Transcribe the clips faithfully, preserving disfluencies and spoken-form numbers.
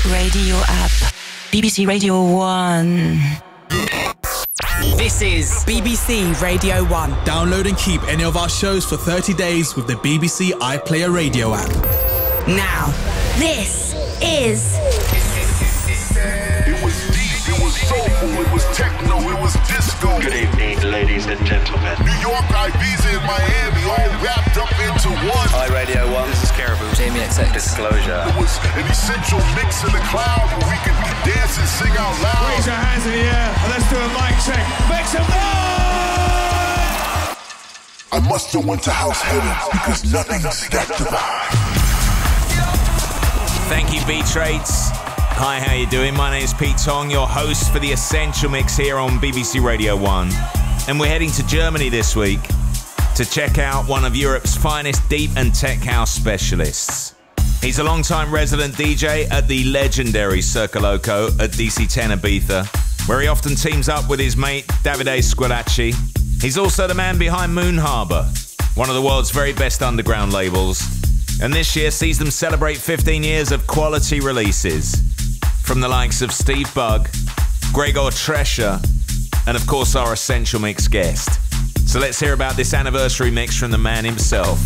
radio app. B B C Radio one. This is B B C Radio one. Download and keep any of our shows for thirty days with the B B C iPlayer Radio app. Now, this is... It was deep, it was soulful, it was techno, it was disco. Good evening, ladies and gentlemen. New York, Ibiza, and Miami all wrapped up into one. Hi, Radio one. This is Caribou. Jamie X X. Disclosure. It was an essential mix in the cloud where we could dance and sing out loud. Raise your hands in the air and let's do a mic check. Make some noise! I must have went to house heaven because nothing's that divine. Thank you, B-Traits. Hi, how you doing? My name is Pete Tong, your host for the Essential Mix here on B B C Radio one. And we're heading to Germany this week to check out one of Europe's finest deep and tech house specialists. He's a long-time resident D J at the legendary Circo Loco at D C ten Ibiza, where he often teams up with his mate Davide Squillaci. He's also the man behind Moon Harbour, one of the world's very best underground labels. And this year sees them celebrate fifteen years of quality releases from the likes of Steve Bug, Gregor Trescher, and of course our Essential Mix guest. So let's hear about this anniversary mix from the man himself.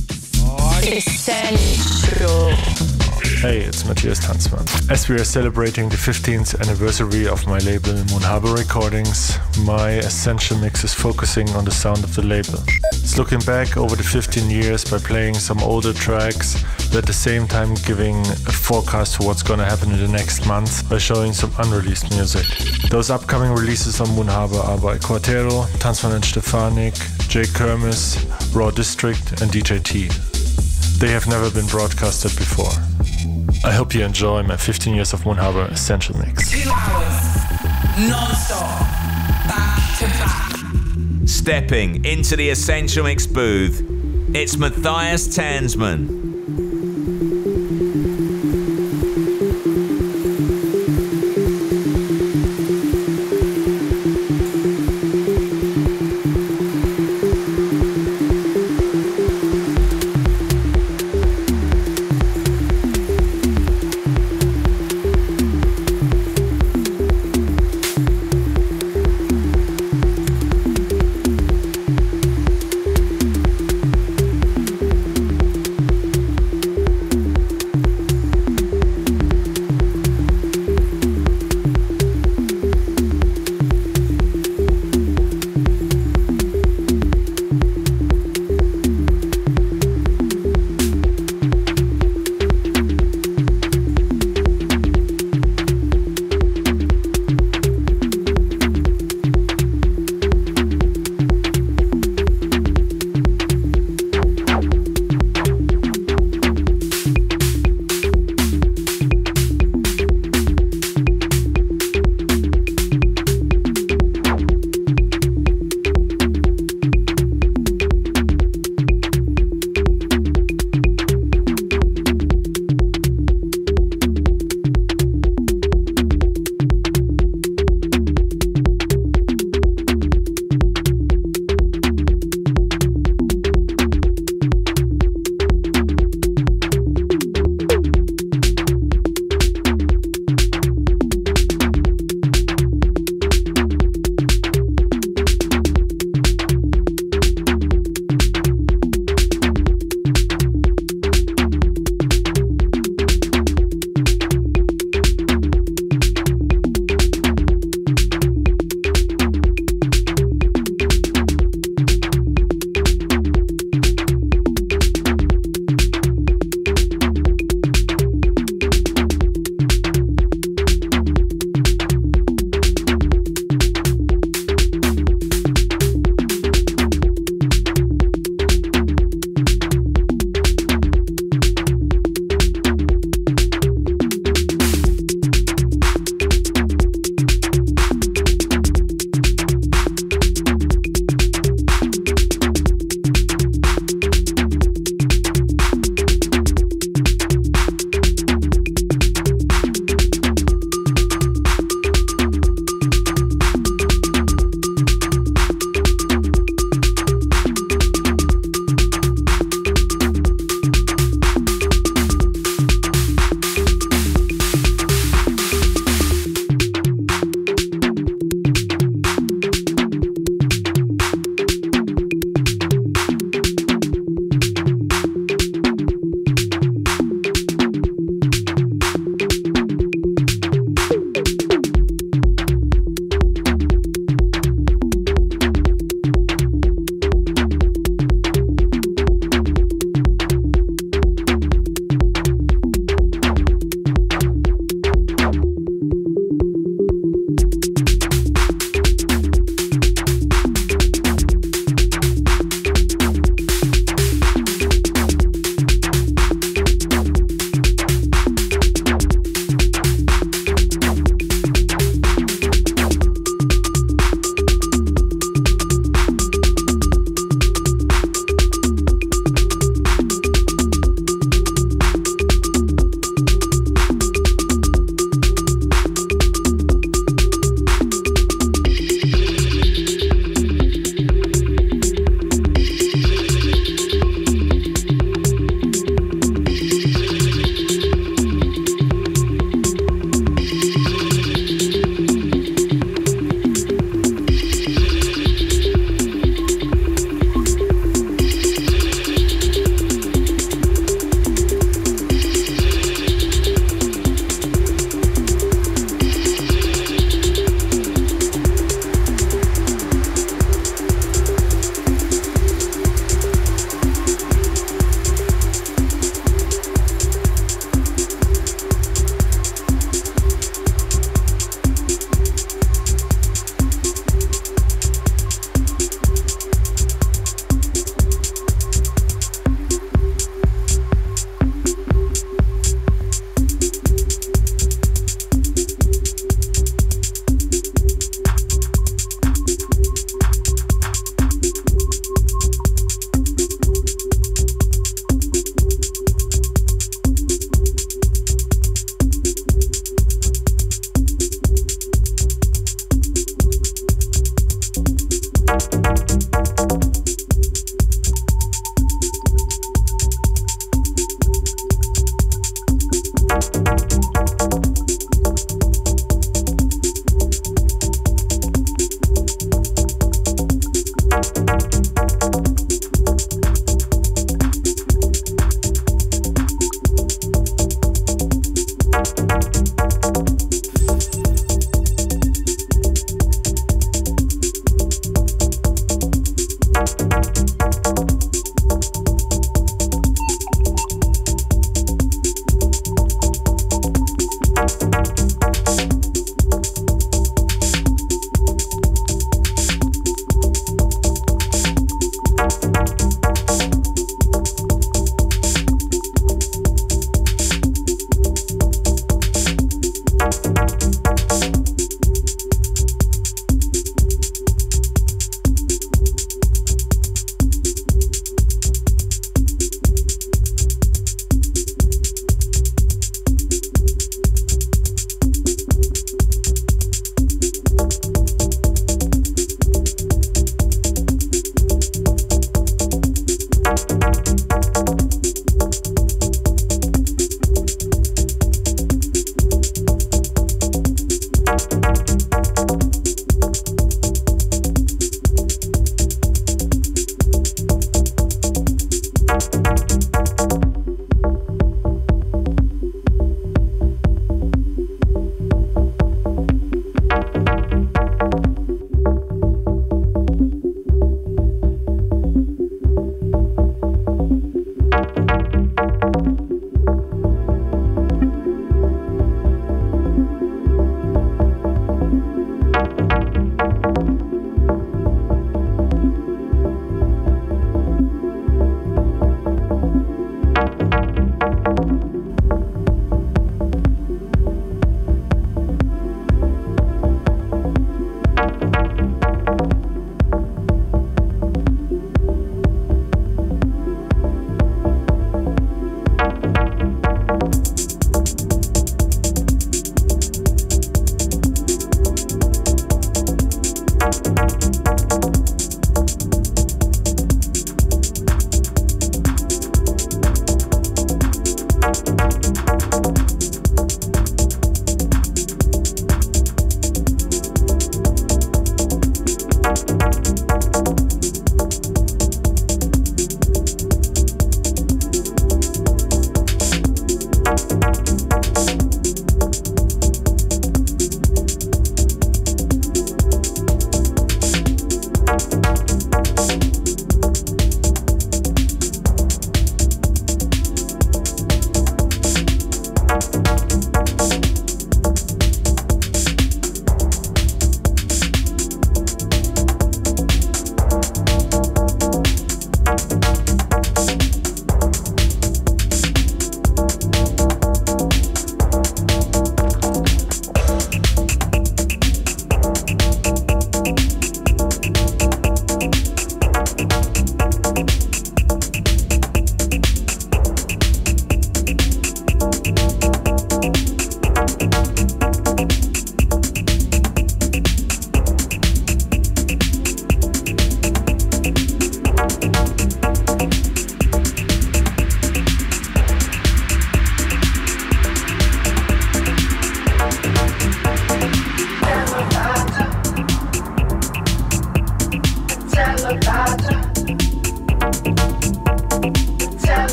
Essential. Hey, it's Matthias Tanzmann. As we are celebrating the fifteenth anniversary of my label Moon Harbour Recordings, my Essential Mix is focusing on the sound of the label. It's looking back over the fifteen years by playing some older tracks, but at the same time giving a forecast for what's going to happen in the next month by showing some unreleased music. Those upcoming releases on Moon Harbour are by Quartero, Tanzmann and Stefanik, Jay Kermis, Raw District and D J T. They have never been broadcasted before. I hope you enjoy my fifteen years of Moon Harbour Essential Mix. two hours, non-stop, back to back. Stepping into the Essential Mix booth, it's Matthias Tanzmann.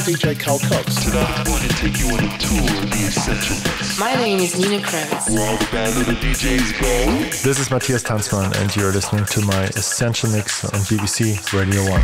D J Carl Cox. Today I want to take you on a tour of the Essential Mix. My name is Nina Kravitz. Where all the bad little D Js go. This is Matthias Tanzmann, and you're listening to my Essential Mix on B B C Radio one.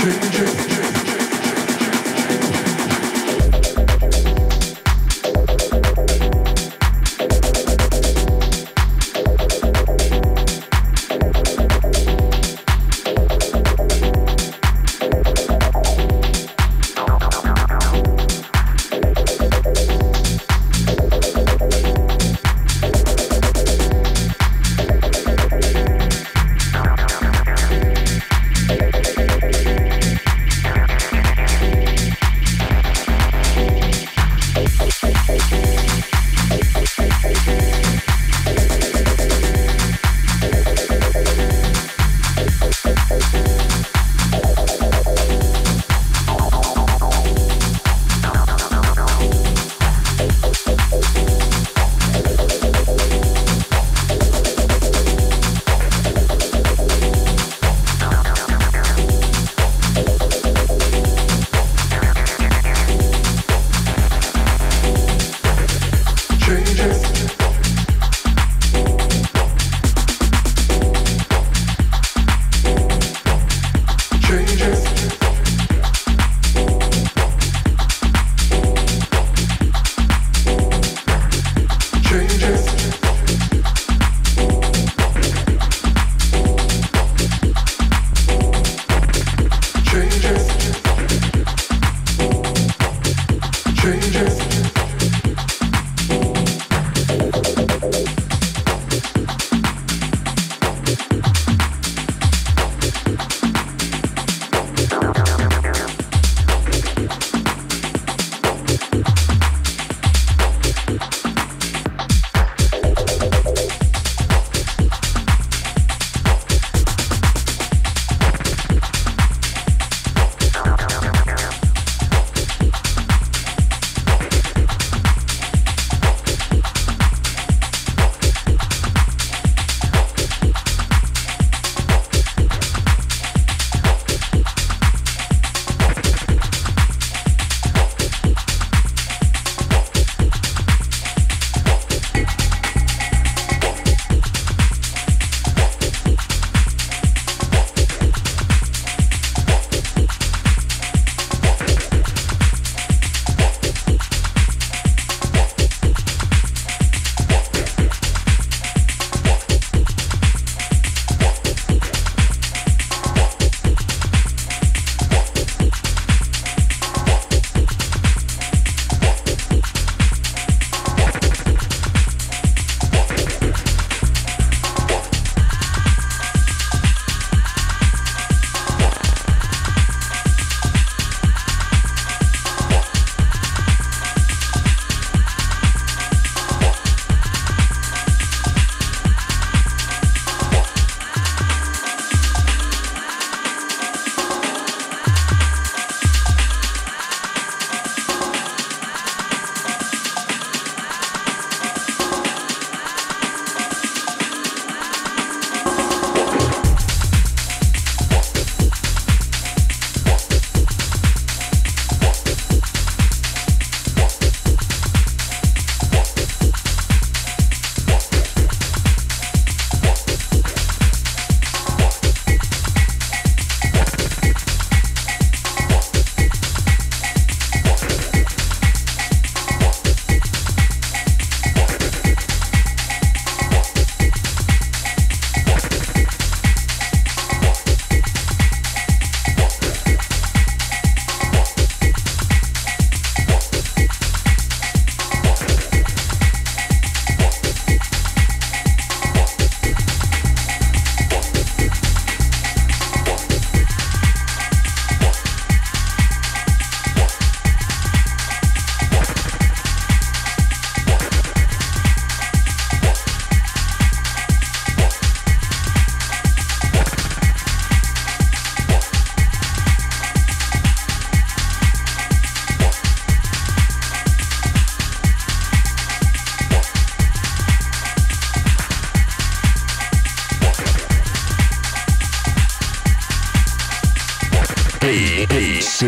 B B C.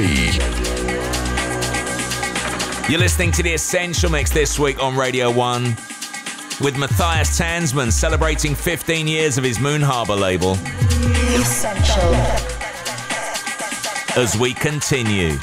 You're listening to The Essential Mix this week on Radio one with Matthias Tanzmann celebrating fifteen years of his Moon Harbour label. Essential. as we continue.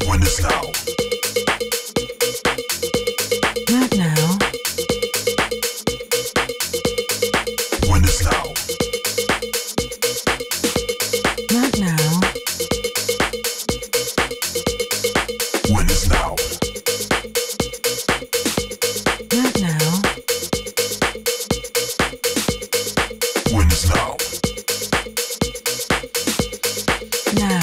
When is now? Not now. When is now? Not now. When is now? Not now. When is now? Now.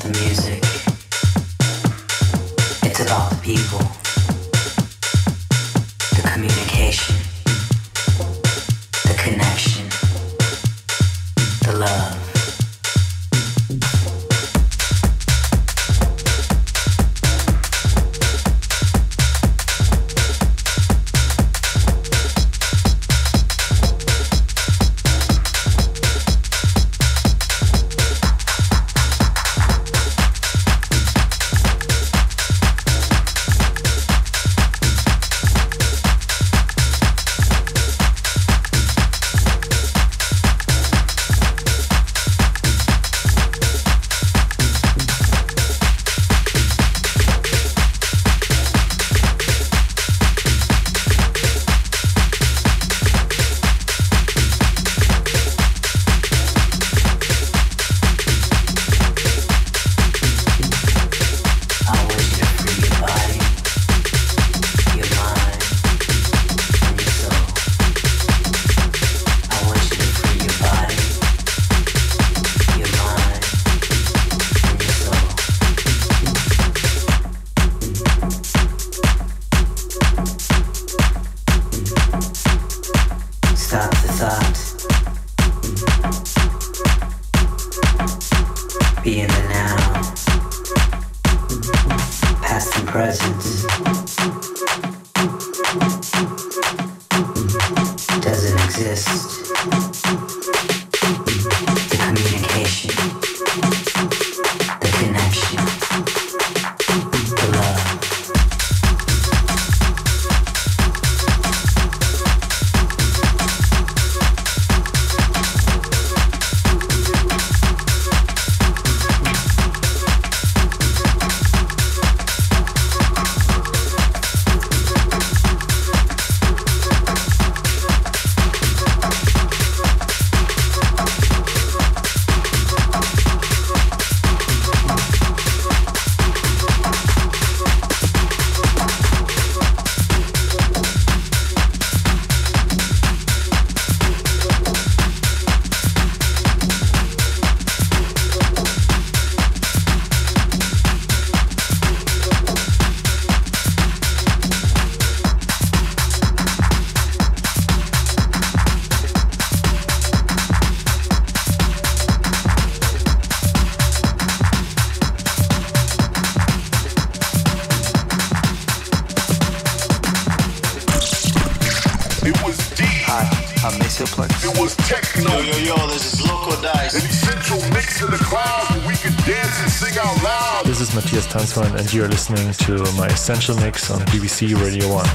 And you're listening to my Essential Mix on B B C Radio one.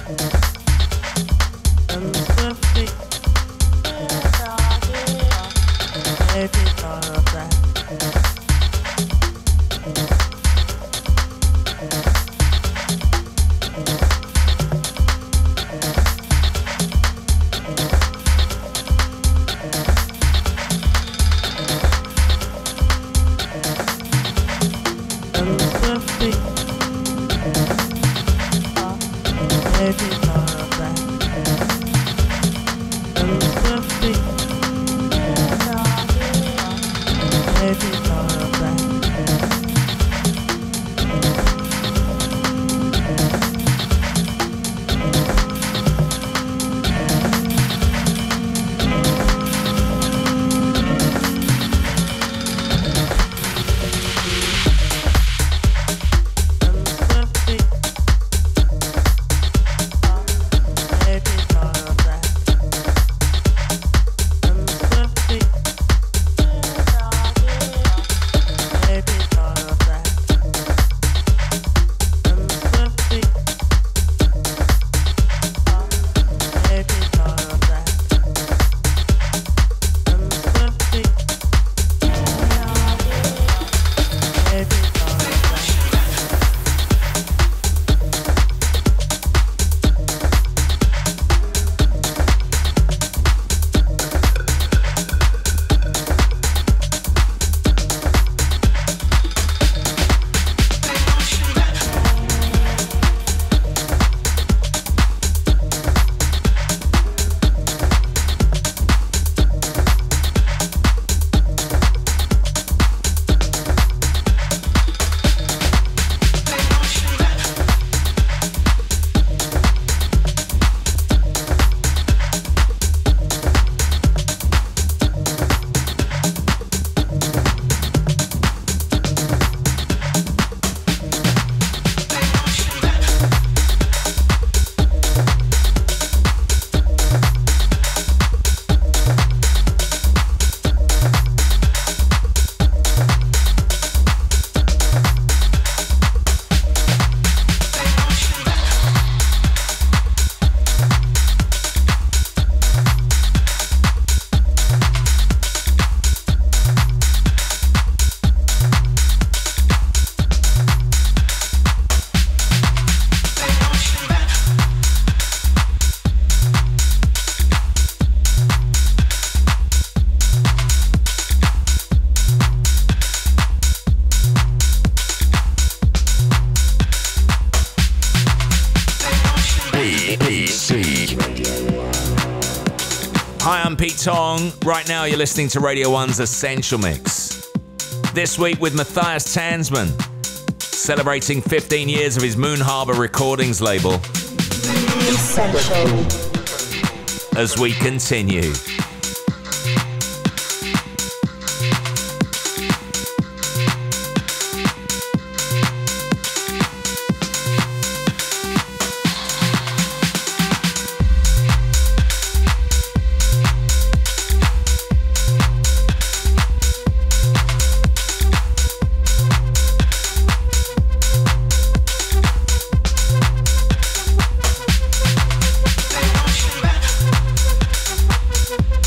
Hi, I'm Pete Tong. Right now you're listening to Radio one's Essential Mix. This week with Matthias Tanzmann, celebrating fifteen years of his Moon Harbour Recordings label. Essential. As we continue. We'll be right back.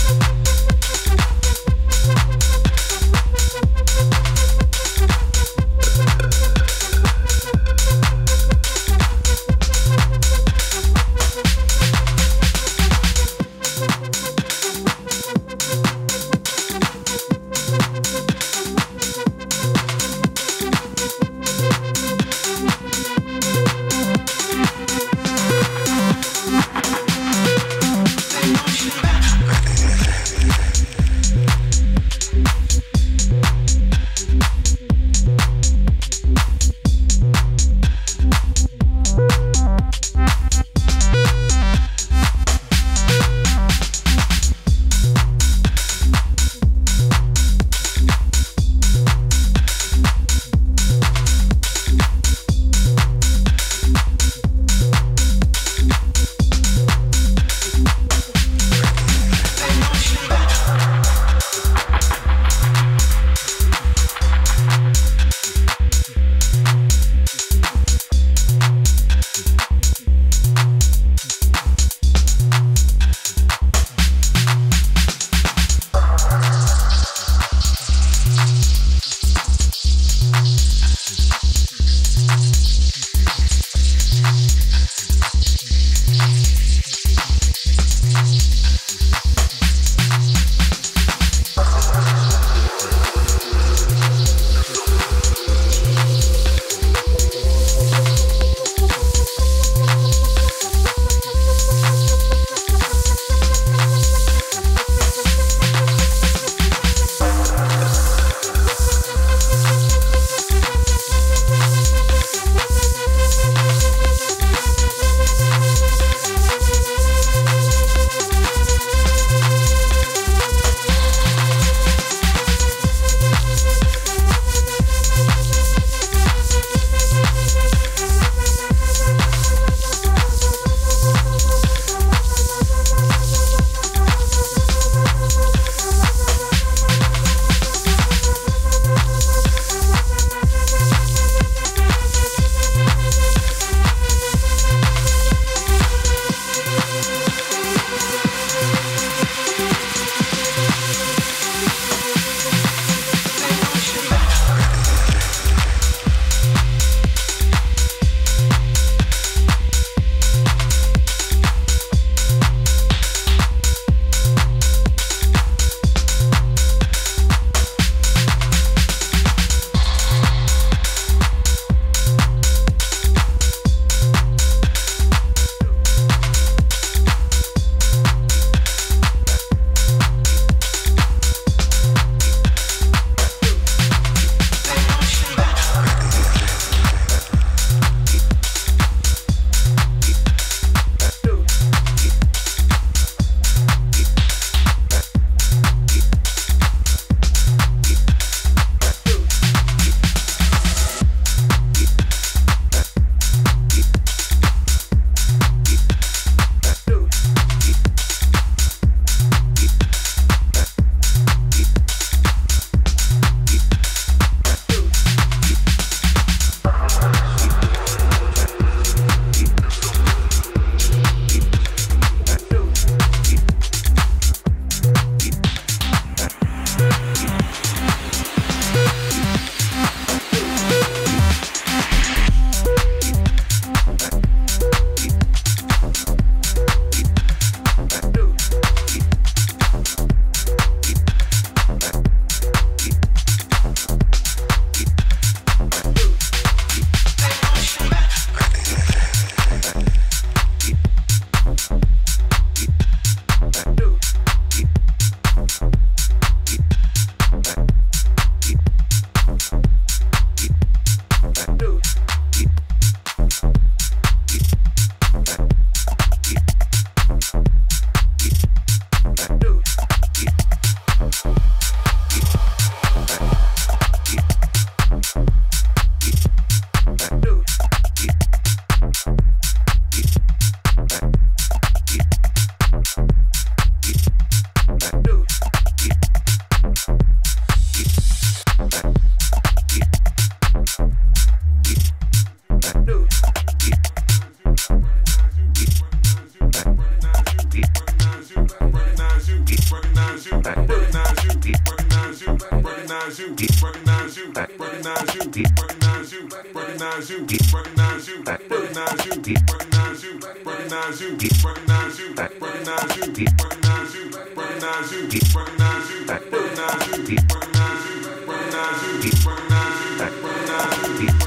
recognize you, recognize you, recognize you, recognize you, recognize you, recognize you, recognize you, recognize you, recognize you, recognize you, recognize you, recognize you, recognize you, recognize you, recognize you, recognize you, recognize you, recognize you, recognize you.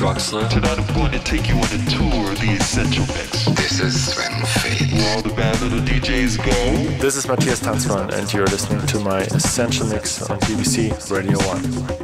Draxler. Tonight I'm going to take you on a tour of the Essential Mix. This is Sven Fade. Where all the bad little D Js go. This is Matthias Tanzmann, and you're listening to my Essential Mix on B B C Radio one.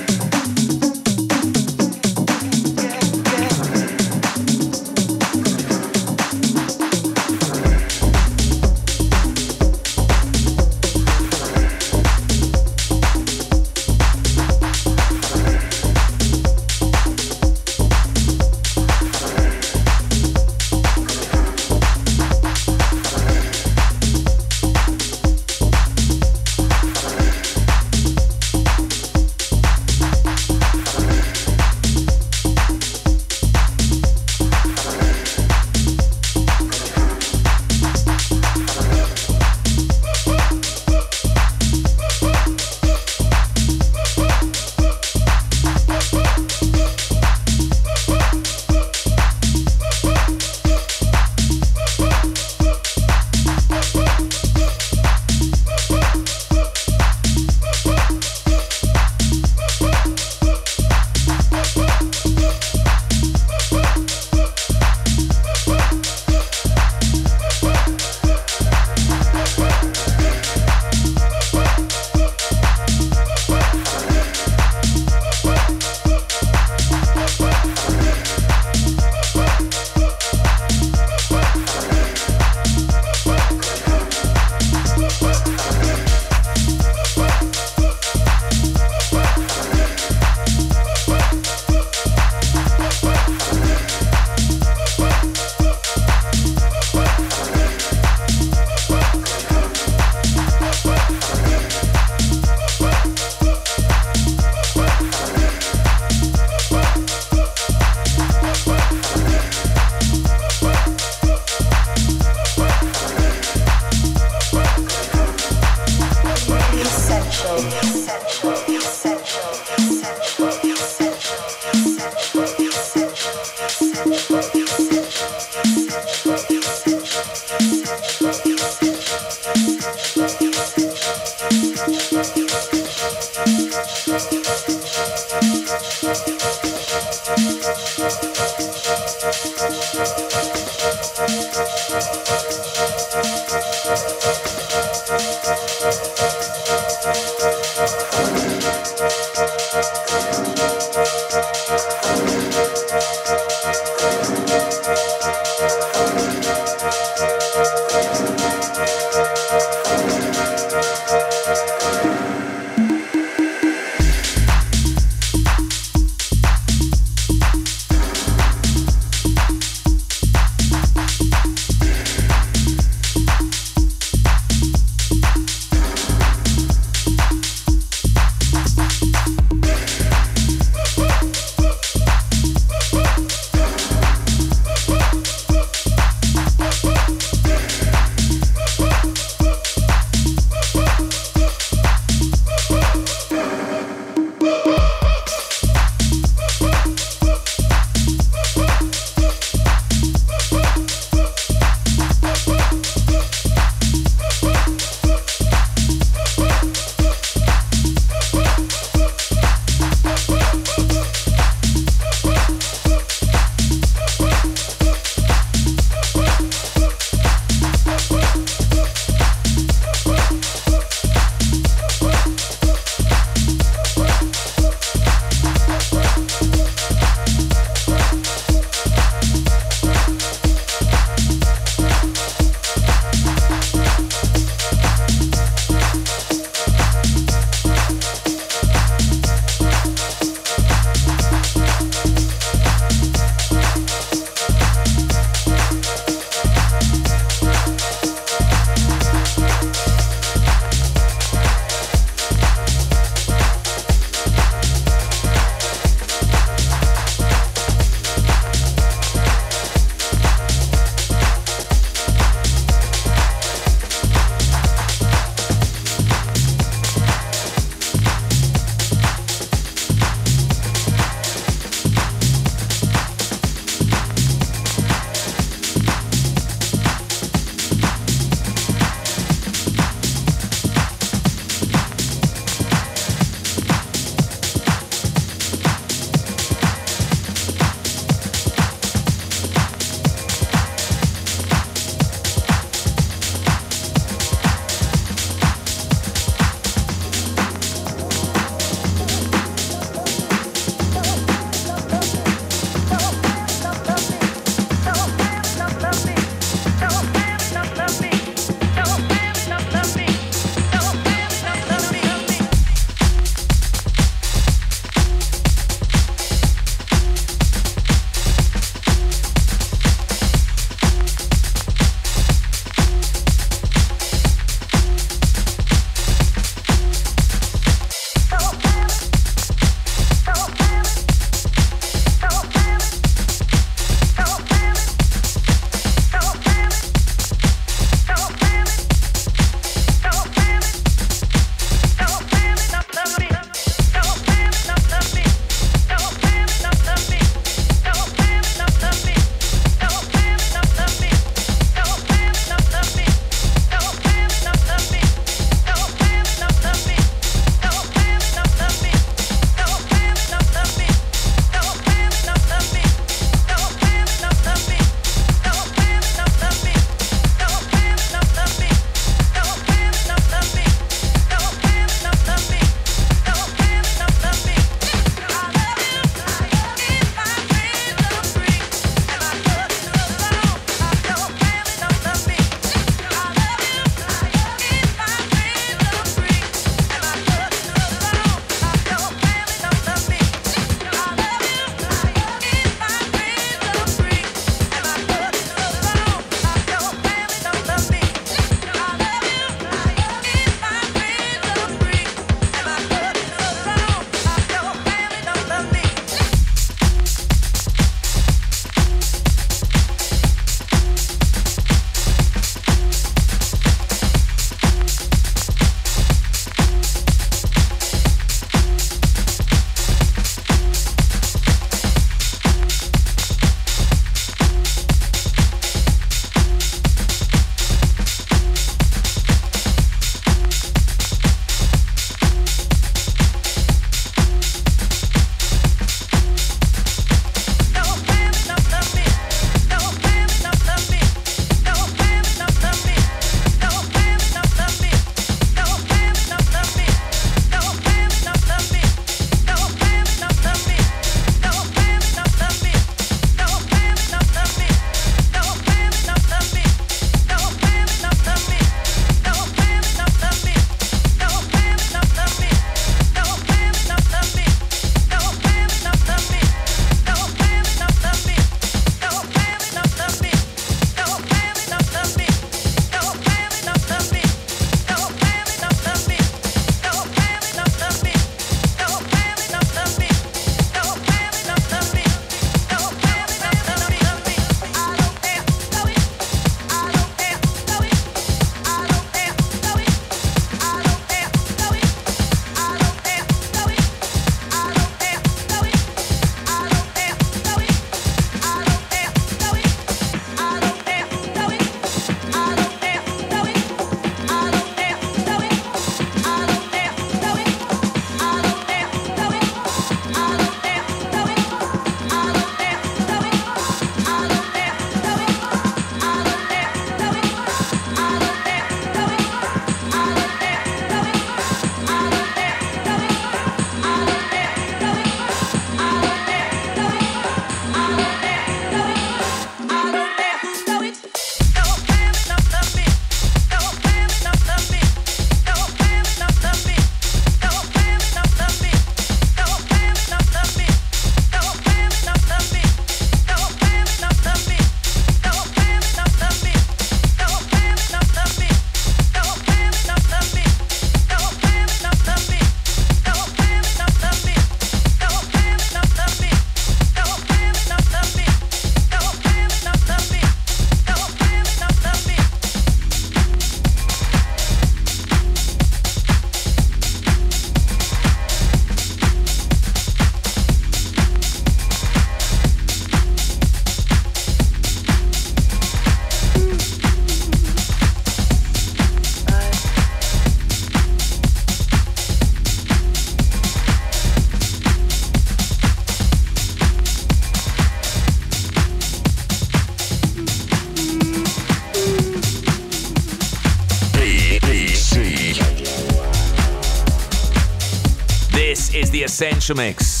This is The Essential Mix,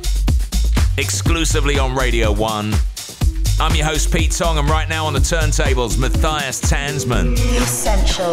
exclusively on Radio one. I'm your host, Pete Tong, and right now on the turntables, Matthias Tanzmann. Essential.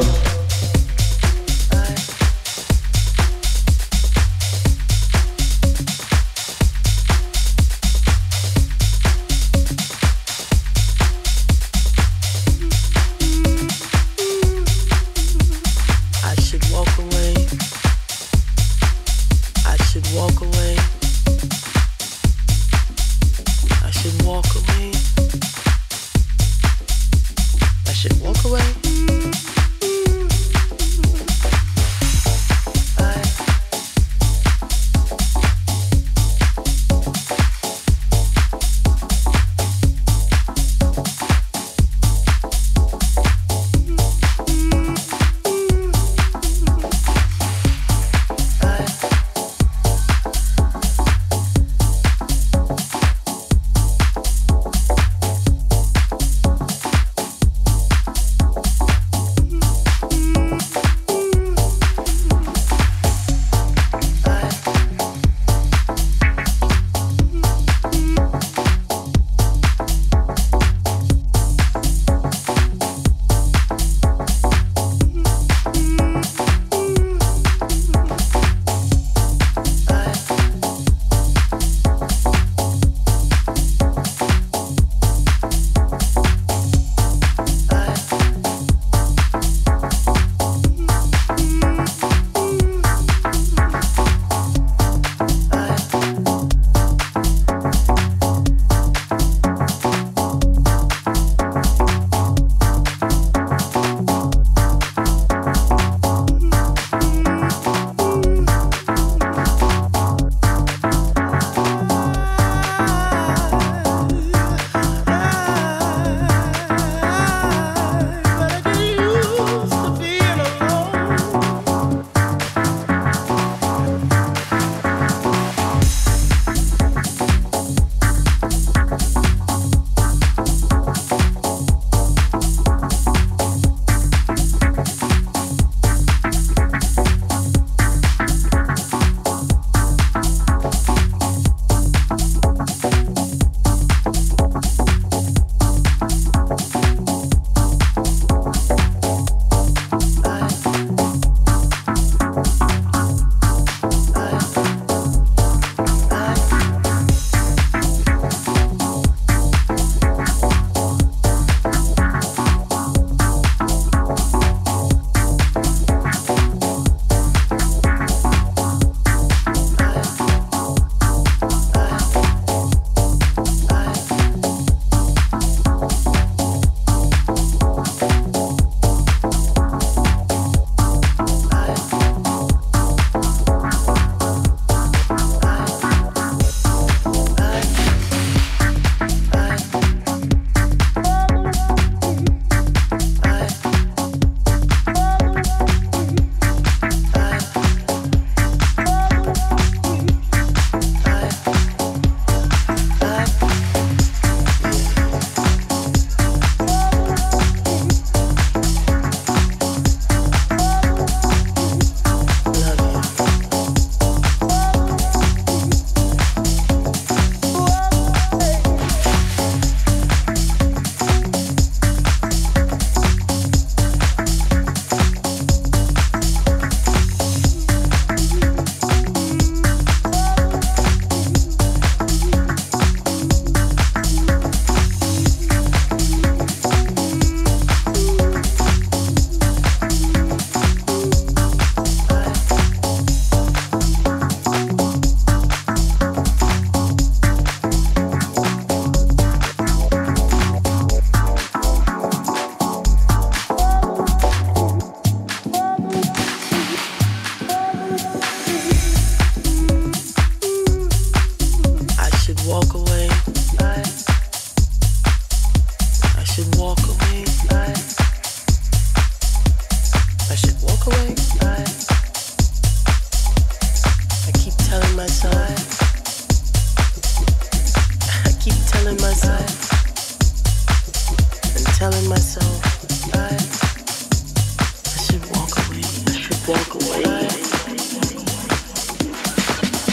walk away.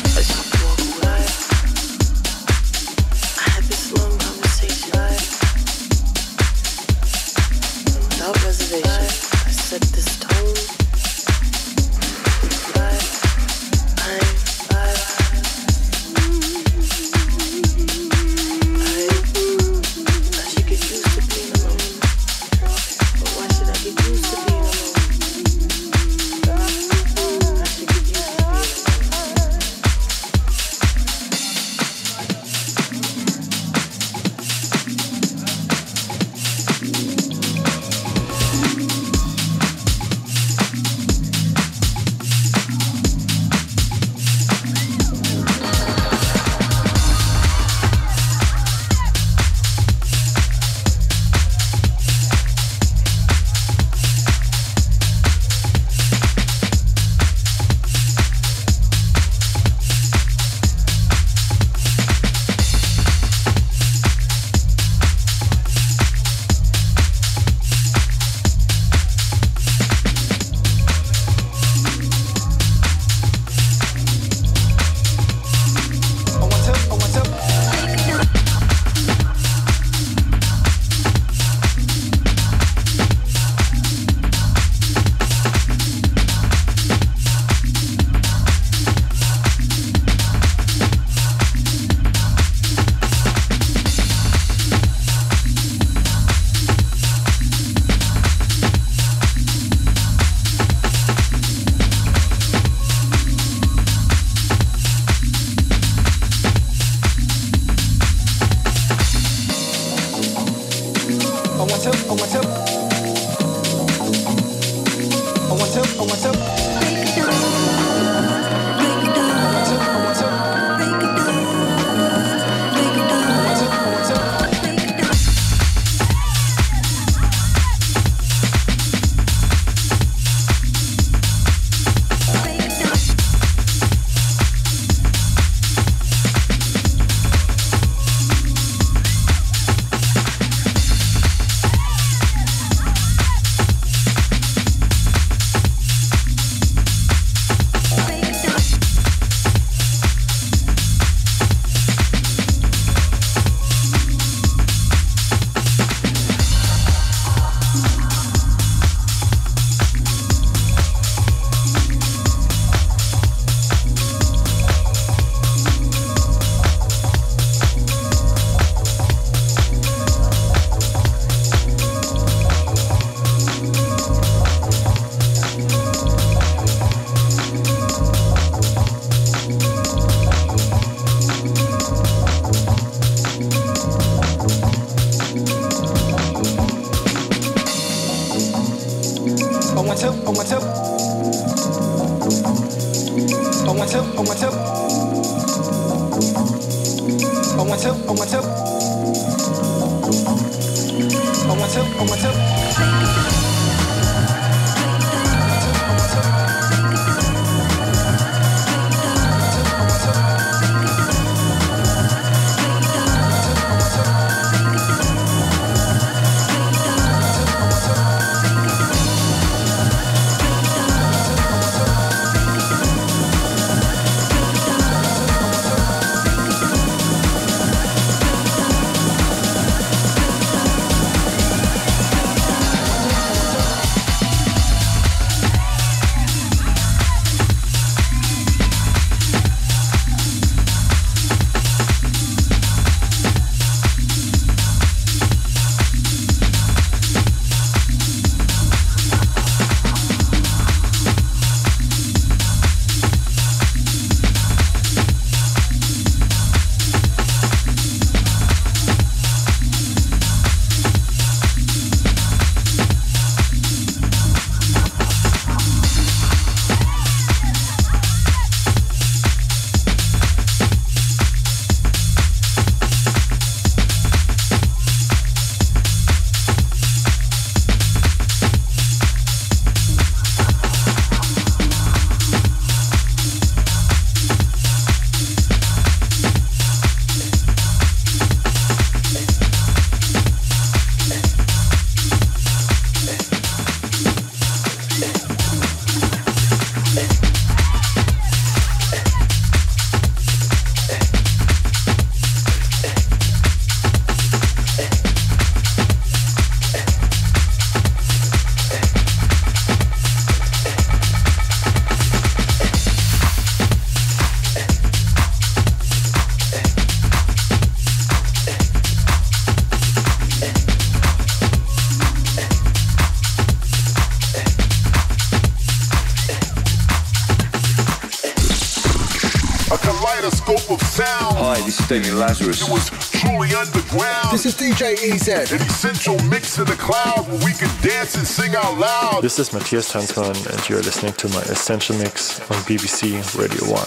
On one two, on one two. On one two, on one two. On one two, on one two. Hi, this is Damien Lazarus. It was truly underground. This is D J E Z. An essential mix in the clouds where we can dance and sing out loud. This is Matthias Tanzmann, and you're listening to my Essential Mix on B B C Radio one.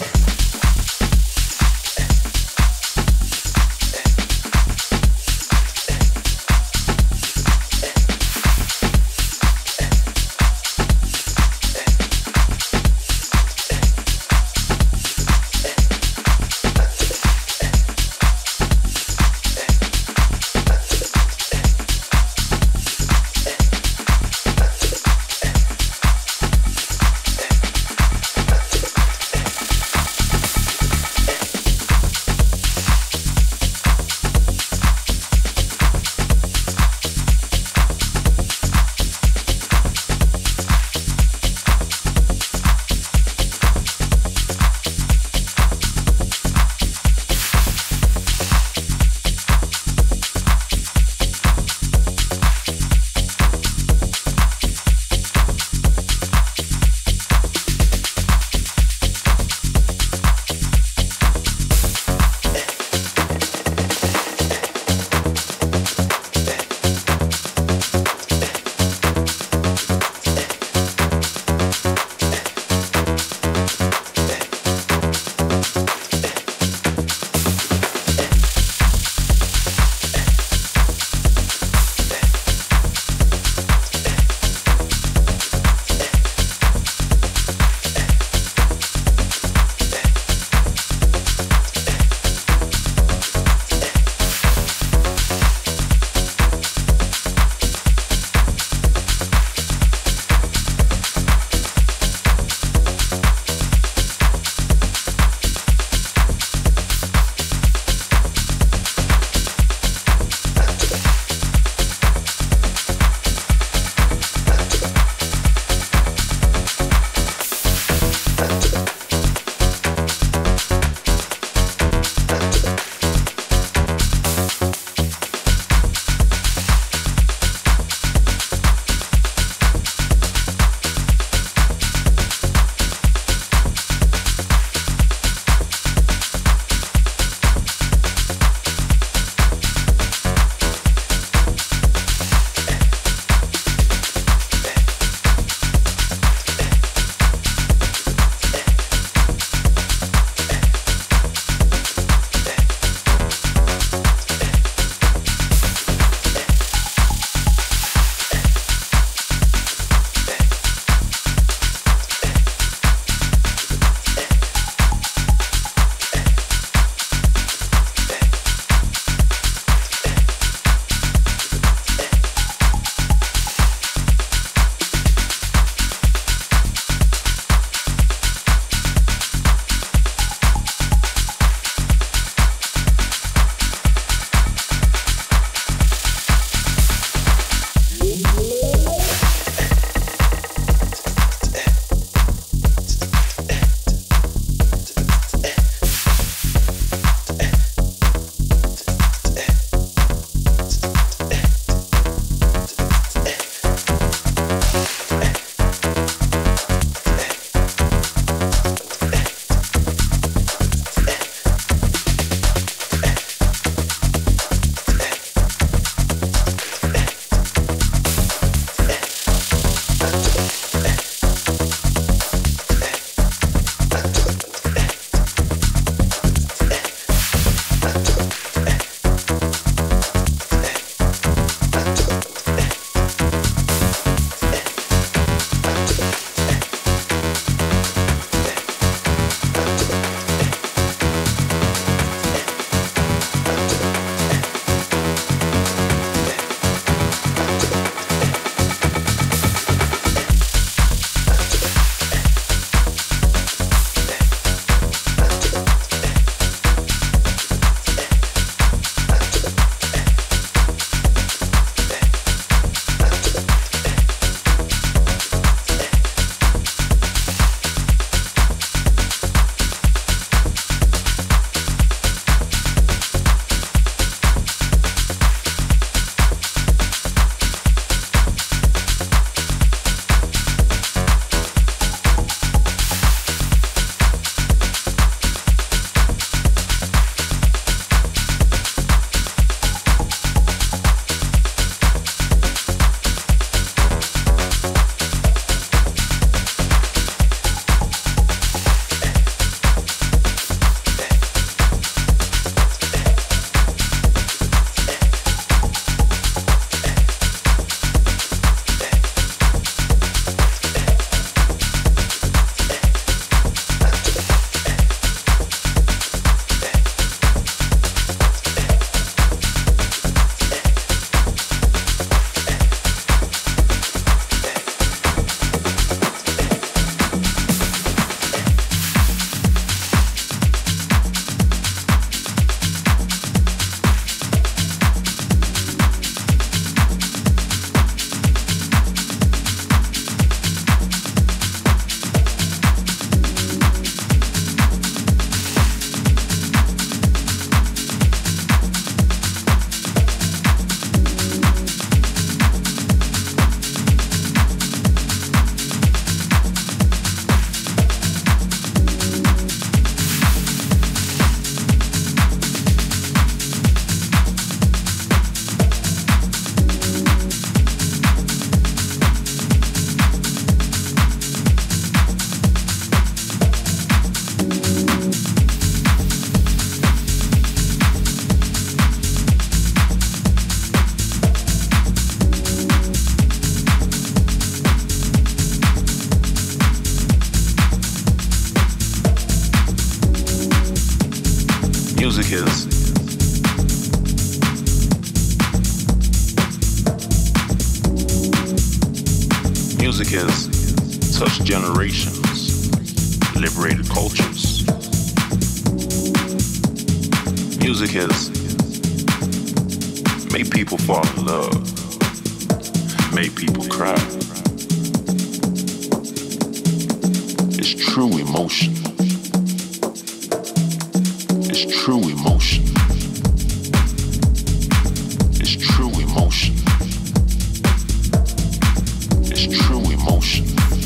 Music is Music has touched generations, liberated cultures. Music has made people fall in love, made people cry. It's true emotion. It's true emotion. It's true emotion. It's true emotion.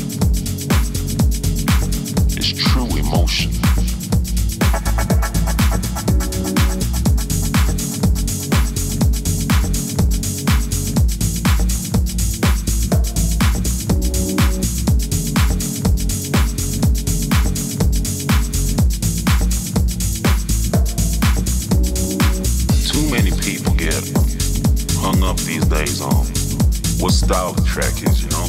It's true emotion. Too many people get hung up these days on what style the track is, you know?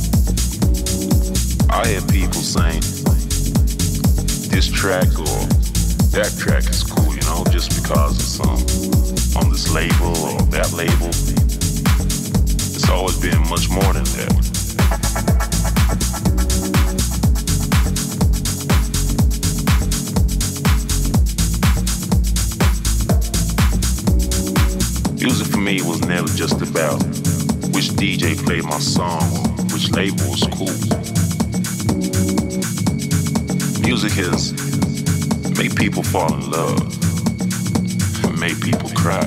I hear people saying this track or that track is cool, you know, just because it's um, on this label or that label. It's always been much more than that. Music for me was never just about which D J played my song or which label was cool. Music has made people fall in love and made people cry.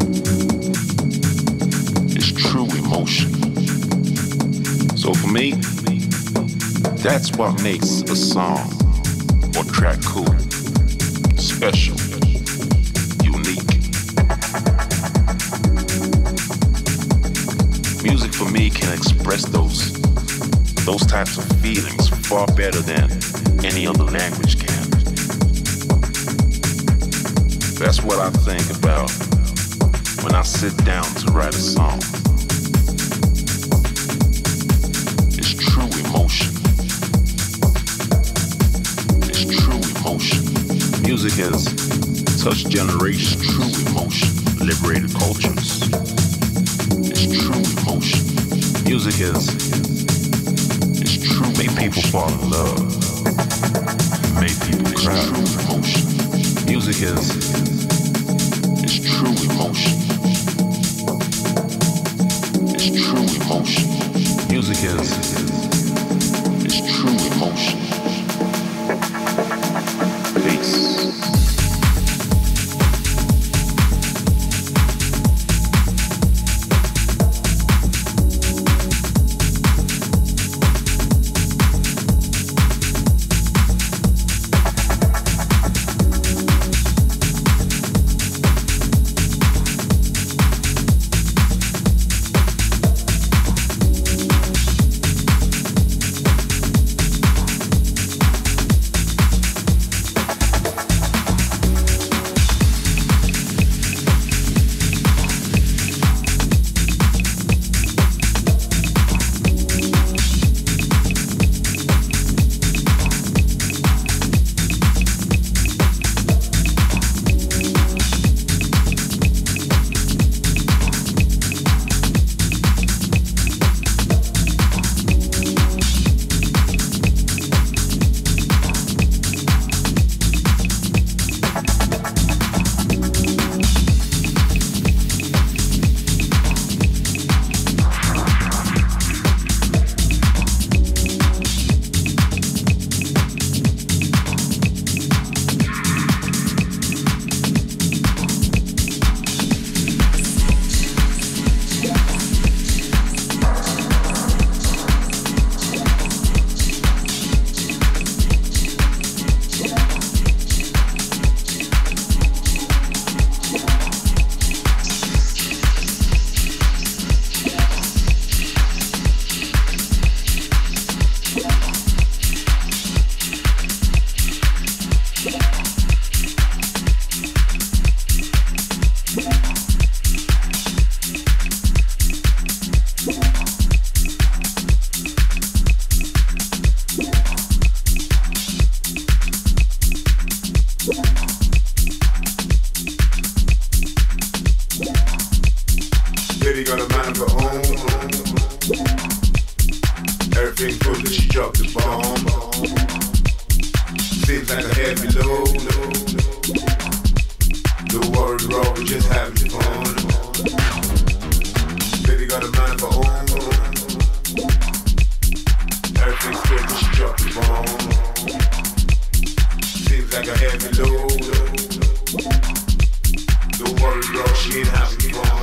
It's true emotion. So for me, that's what makes a song or track cool, special, unique. Music for me can express those those types of feelings far better than any other language can. That's what I think about when I sit down to write a song. It's true emotion. It's true emotion. Music has touched generations. True emotion. Liberated cultures. It's true emotion. Music has it's true made people fall in love. Made people cry. It's true emotion. Music is it's true emotion. It's true emotion. Music is it's true emotion. Peace. for home. Everything good that she dropped the bomb. Seems like a heavy load. Don't worry, bro, we're just having fun. Baby got a mind for home. Everything's good that she dropped the bomb. Seems like a heavy load. Don't worry, bro, she ain't having fun.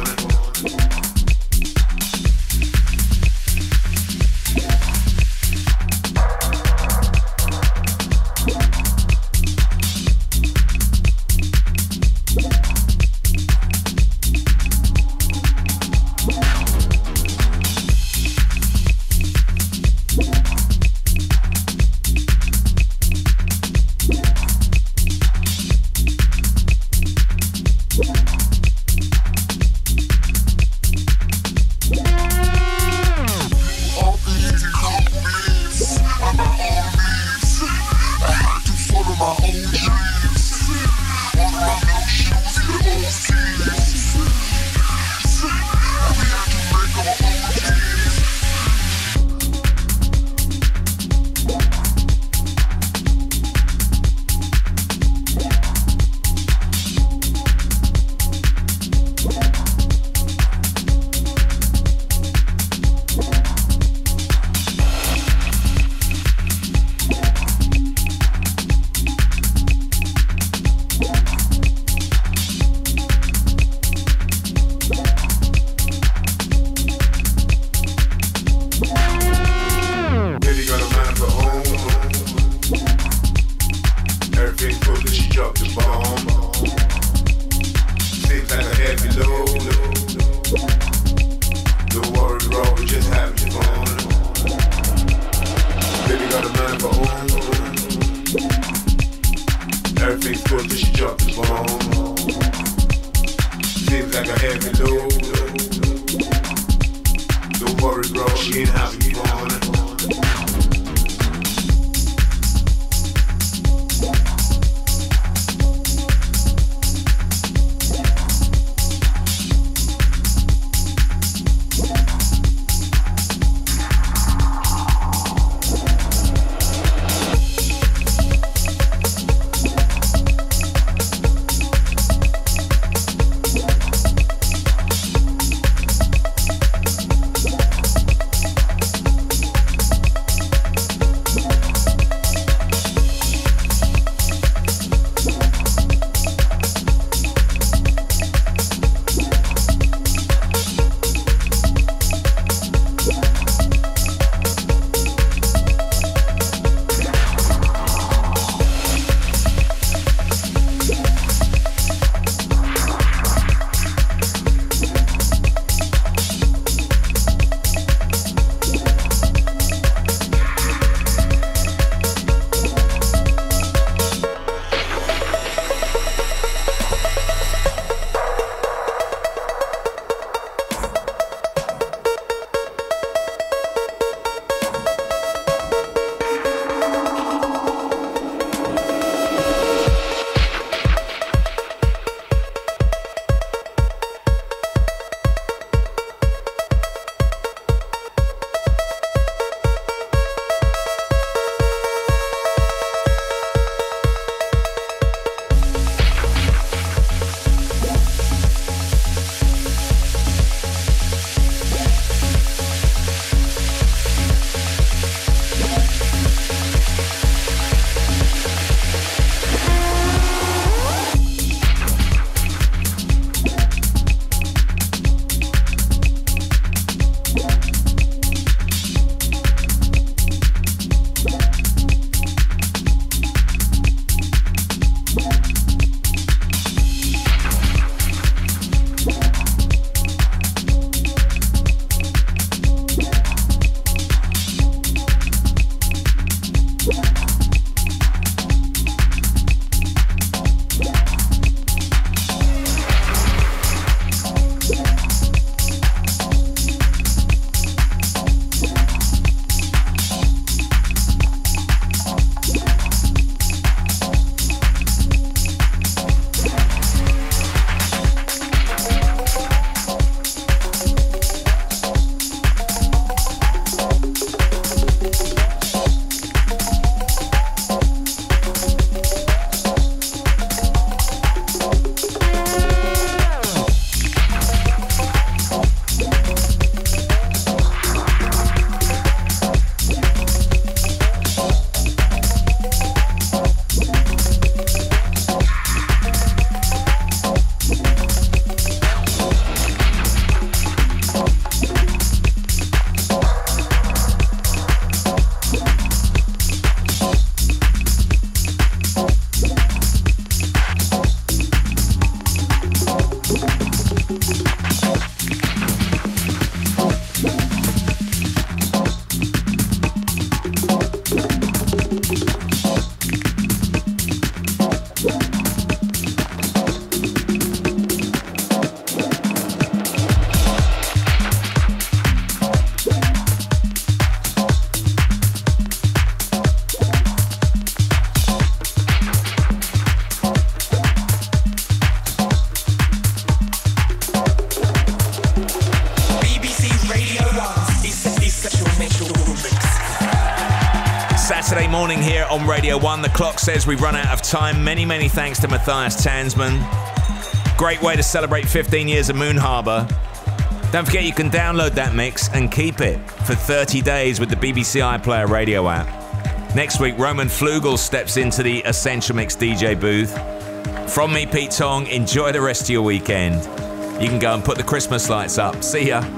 on Radio one. The clock says we've run out of time. Many, many thanks to Matthias Tansman. Great way to celebrate fifteen years of Moon Harbour. Don't forget you can download that mix and keep it for thirty days with the B B C iPlayer radio app. Next week, Roman Flugel steps into the Essential Mix D J booth. From me, Pete Tong, enjoy the rest of your weekend. You can go and put the Christmas lights up. See ya.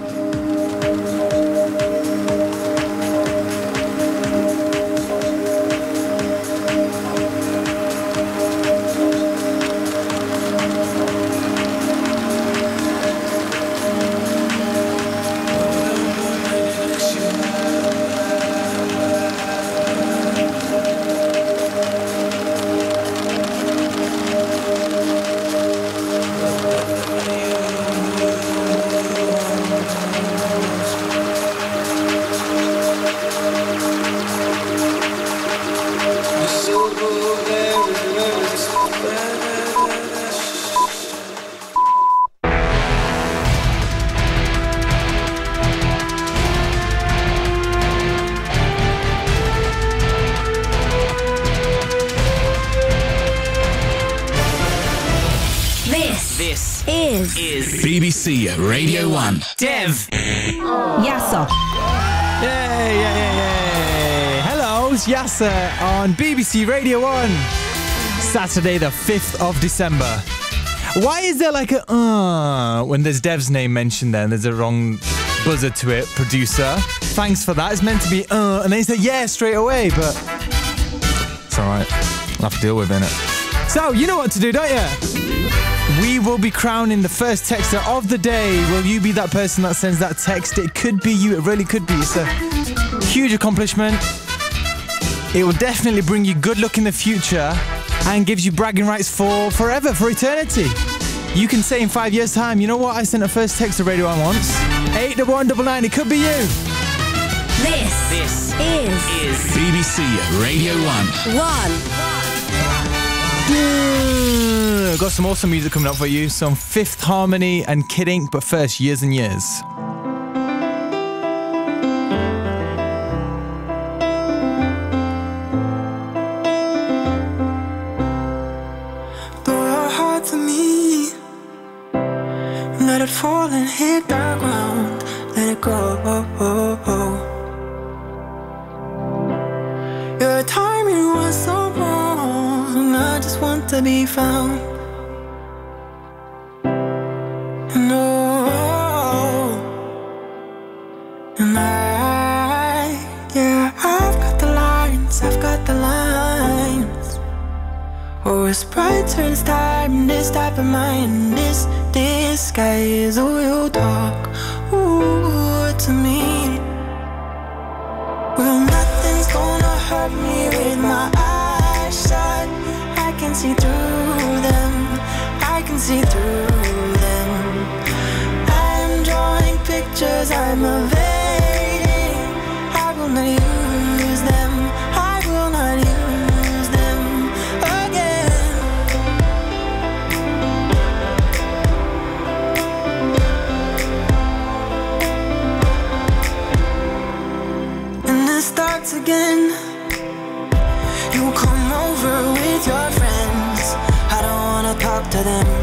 B B C Radio one. Dev. Yasser. Yay, yay, yay, yay. Hello, it's Yasser on B B C Radio one. Saturday the fifth of December. Why is there like a uh when there's Dev's name mentioned there and there's a wrong buzzer to it, producer? Thanks for that. It's meant to be uh and then you say yeah straight away, but it's alright. I'll have to deal with it, innit? So, you know what to do, don't you? We will be crowning the first texter of the day. Will you be that person that sends that text? It could be you. It really could be. It's a huge accomplishment. It will definitely bring you good luck in the future and gives you bragging rights for forever, for eternity. You can say in five years' time, you know what? I sent a first text to Radio one once. eight one one nine nine. It could be you. This, this is, is B B C Radio one. One. Mm, got some awesome music coming up for you. Some Fifth Harmony and Kid Ink, but first, Years and Years. Throw your heart to me. Let it fall and hit the ground. Let it go. Your timing was so wrong, and I just want to be found. And oh, and I, yeah, I've got the lines, I've got the lines. Oh, it's bright turns time, this type of mind, this disguise. Oh, you talk, ooh, to me. Well, nothing's gonna hurt me with my eyes shut. I can see through them, I can see through them. I'm drawing pictures, I'm evading. I will not use them, I will not use them again. And this starts again. You come over with your friends, I don't wanna talk to them.